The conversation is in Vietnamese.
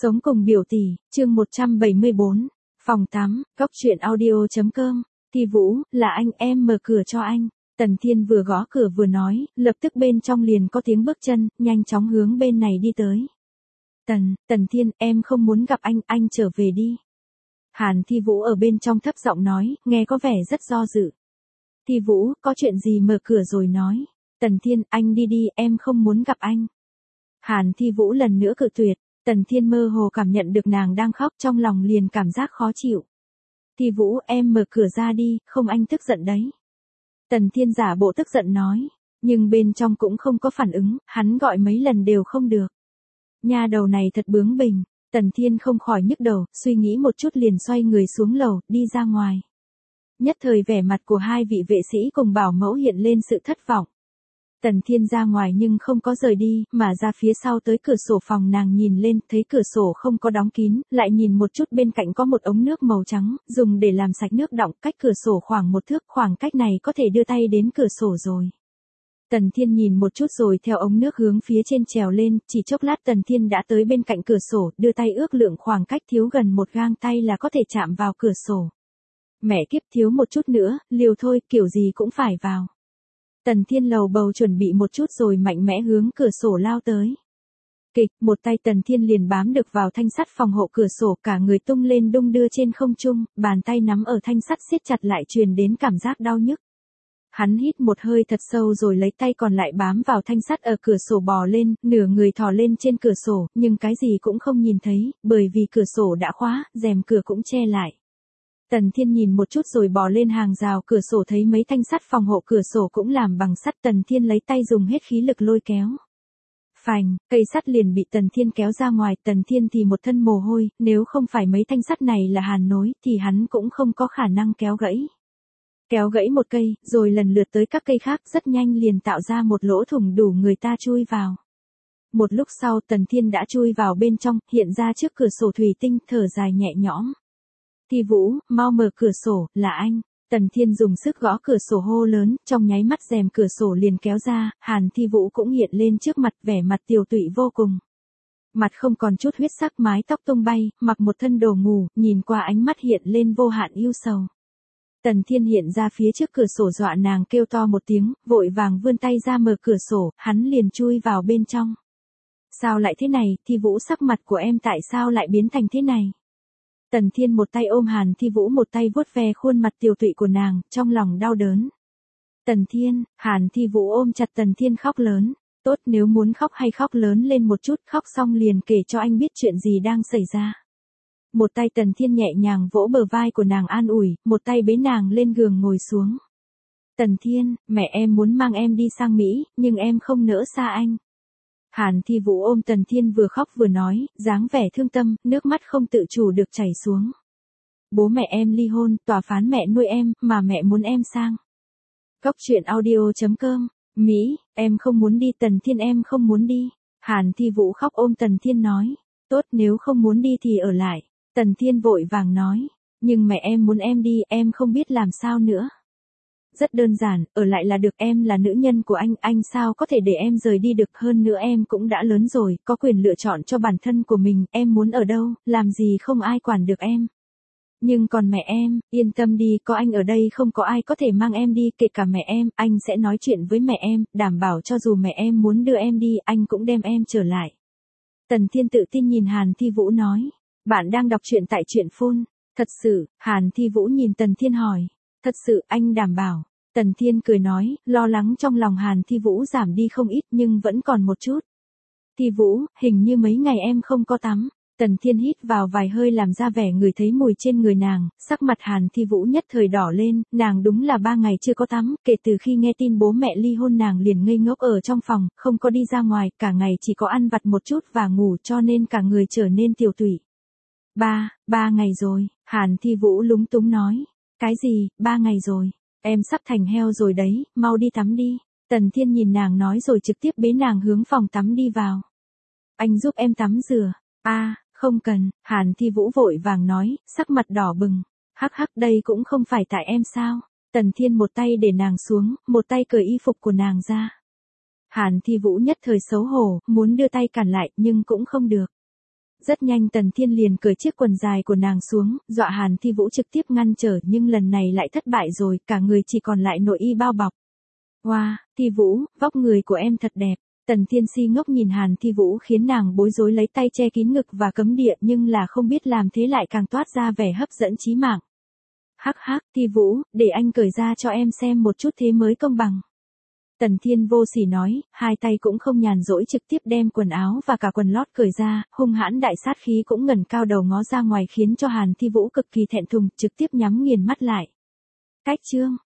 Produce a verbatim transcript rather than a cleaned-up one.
Sống cùng biểu tỷ, chương một trăm bảy mươi bốn, phòng tắm, góc truyện audio.com, Thi Vũ, là anh, em mở cửa cho anh. Tần Thiên vừa gõ cửa vừa nói, lập tức bên trong liền có tiếng bước chân, nhanh chóng hướng bên này đi tới. Tần, Tần Thiên, em không muốn gặp anh, anh trở về đi. Hàn Thi Vũ ở bên trong thấp giọng nói, nghe có vẻ rất do dự. Thi Vũ, có chuyện gì mở cửa rồi nói. Tần Thiên, anh đi đi, em không muốn gặp anh. Hàn Thi Vũ lần nữa cự tuyệt. Tần Thiên mơ hồ cảm nhận được nàng đang khóc, trong lòng liền cảm giác khó chịu. Thi Vũ, em mở cửa ra đi, không anh tức giận đấy. Tần Thiên giả bộ tức giận nói, nhưng bên trong cũng không có phản ứng, hắn gọi mấy lần đều không được. Nha đầu này thật bướng bỉnh. Tần Thiên không khỏi nhức đầu, suy nghĩ một chút liền xoay người xuống lầu, đi ra ngoài. Nhất thời vẻ mặt của hai vị vệ sĩ cùng bảo mẫu hiện lên sự thất vọng. Tần Thiên ra ngoài nhưng không có rời đi, mà ra phía sau tới cửa sổ phòng nàng nhìn lên, thấy cửa sổ không có đóng kín, lại nhìn một chút bên cạnh có một ống nước màu trắng, dùng để làm sạch nước đọng, cách cửa sổ khoảng một thước, khoảng cách này có thể đưa tay đến cửa sổ rồi. Tần Thiên nhìn một chút rồi theo ống nước hướng phía trên trèo lên, chỉ chốc lát Tần Thiên đã tới bên cạnh cửa sổ, đưa tay ước lượng khoảng cách thiếu gần một gang tay là có thể chạm vào cửa sổ. Mẹ kiếp, thiếu một chút nữa, liều thôi, kiểu gì cũng phải vào. Tần Thiên lầu bầu chuẩn bị một chút rồi mạnh mẽ hướng cửa sổ lao tới. Kịch, một tay Tần Thiên liền bám được vào thanh sắt phòng hộ cửa sổ, cả người tung lên đung đưa trên không trung, bàn tay nắm ở thanh sắt siết chặt lại truyền đến cảm giác đau nhức. Hắn hít một hơi thật sâu rồi lấy tay còn lại bám vào thanh sắt ở cửa sổ bò lên, nửa người thò lên trên cửa sổ, nhưng cái gì cũng không nhìn thấy, bởi vì cửa sổ đã khóa, rèm cửa cũng che lại. Tần Thiên nhìn một chút rồi bò lên hàng rào cửa sổ, thấy mấy thanh sắt phòng hộ cửa sổ cũng làm bằng sắt. Tần Thiên lấy tay dùng hết khí lực lôi kéo. Phành, cây sắt liền bị Tần Thiên kéo ra ngoài. Tần Thiên thì một thân mồ hôi, nếu không phải mấy thanh sắt này là hàn nối thì hắn cũng không có khả năng kéo gãy. Kéo gãy một cây, rồi lần lượt tới các cây khác, rất nhanh liền tạo ra một lỗ thủng đủ người ta chui vào. Một lúc sau Tần Thiên đã chui vào bên trong, hiện ra trước cửa sổ thủy tinh, thở dài nhẹ nhõm. Thi Vũ, mau mở cửa sổ, là anh. Tần Thiên dùng sức gõ cửa sổ hô lớn, trong nháy mắt rèm cửa sổ liền kéo ra, Hàn Thi Vũ cũng hiện lên trước mặt, vẻ mặt tiều tụy vô cùng. Mặt không còn chút huyết sắc, mái tóc tung bay, mặc một thân đồ ngủ, nhìn qua ánh mắt hiện lên vô hạn yêu sầu. Tần Thiên hiện ra phía trước cửa sổ dọa nàng kêu to một tiếng, vội vàng vươn tay ra mở cửa sổ, hắn liền chui vào bên trong. Sao lại thế này, Thi Vũ, sắc mặt của em tại sao lại biến thành thế này? Tần Thiên một tay ôm Hàn Thi Vũ, một tay vuốt ve khuôn mặt tiều tụy của nàng, trong lòng đau đớn. Tần Thiên, Hàn Thi Vũ ôm chặt Tần Thiên khóc lớn. Tốt, nếu muốn khóc hay khóc lớn lên một chút, khóc xong liền kể cho anh biết chuyện gì đang xảy ra. Một tay Tần Thiên nhẹ nhàng vỗ bờ vai của nàng an ủi, một tay bế nàng lên giường ngồi xuống. Tần Thiên, mẹ em muốn mang em đi sang Mỹ, nhưng em không nỡ xa anh. Hàn Thi Vũ ôm Tần Thiên vừa khóc vừa nói, dáng vẻ thương tâm, nước mắt không tự chủ được chảy xuống. Bố mẹ em ly hôn, tòa phán mẹ nuôi em, mà mẹ muốn em sang. Góc truyện audio.com, Mỹ, em không muốn đi. Tần Thiên, em không muốn đi. Hàn Thi Vũ khóc ôm Tần Thiên nói, tốt, nếu không muốn đi thì ở lại. Tần Thiên vội vàng nói, nhưng mẹ em muốn em đi, em không biết làm sao nữa. Rất đơn giản, ở lại là được, em là nữ nhân của anh, anh sao có thể để em rời đi được, hơn nữa em cũng đã lớn rồi, có quyền lựa chọn cho bản thân của mình, em muốn ở đâu, làm gì không ai quản được em. Nhưng còn mẹ em, yên tâm đi, có anh ở đây không có ai có thể mang em đi, kể cả mẹ em, anh sẽ nói chuyện với mẹ em, đảm bảo cho dù mẹ em muốn đưa em đi, anh cũng đem em trở lại. Tần Thiên tự tin nhìn Hàn Thi Vũ nói, bạn đang đọc truyện tại truyện phone. Thật sự, Hàn Thi Vũ nhìn Tần Thiên hỏi. Thật sự, anh đảm bảo. Tần Thiên cười nói, lo lắng trong lòng Hàn Thi Vũ giảm đi không ít nhưng vẫn còn một chút. Thi Vũ, hình như mấy ngày em không có tắm. Tần Thiên hít vào vài hơi làm ra vẻ người thấy mùi trên người nàng, sắc mặt Hàn Thi Vũ nhất thời đỏ lên, nàng đúng là ba ngày chưa có tắm, kể từ khi nghe tin bố mẹ ly hôn nàng liền ngây ngốc ở trong phòng, không có đi ra ngoài, cả ngày chỉ có ăn vặt một chút và ngủ, cho nên cả người trở nên tiều tụy. Ba, ba ngày rồi, Hàn Thi Vũ lúng túng nói. Cái gì, ba ngày rồi, em sắp thành heo rồi đấy, mau đi tắm đi. Tần Thiên nhìn nàng nói rồi trực tiếp bế nàng hướng phòng tắm đi vào. Anh giúp em tắm rửa. A, à, không cần, Hàn Thi Vũ vội vàng nói, sắc mặt đỏ bừng. Hắc hắc, đây cũng không phải tại em sao. Tần Thiên một tay để nàng xuống, một tay cởi y phục của nàng ra. Hàn Thi Vũ nhất thời xấu hổ, muốn đưa tay cản lại nhưng cũng không được. Rất nhanh Tần Thiên liền cởi chiếc quần dài của nàng xuống, dọa Hàn Thi Vũ trực tiếp ngăn trở, nhưng lần này lại thất bại rồi, cả người chỉ còn lại nội y bao bọc. Wow, Thi Vũ, vóc người của em thật đẹp. Tần Thiên si ngốc nhìn Hàn Thi Vũ khiến nàng bối rối lấy tay che kín ngực và cấm địa, nhưng là không biết làm thế lại càng toát ra vẻ hấp dẫn chí mạng. Hắc hắc, Thi Vũ, để anh cởi ra cho em xem một chút thế mới công bằng. Tần Thiên vô sỉ nói, hai tay cũng không nhàn rỗi trực tiếp đem quần áo và cả quần lót cởi ra, hung hãn đại sát khí cũng ngẩng cao đầu ngó ra ngoài khiến cho Hàn Thi Vũ cực kỳ thẹn thùng, trực tiếp nhắm nghiền mắt lại. Cách chương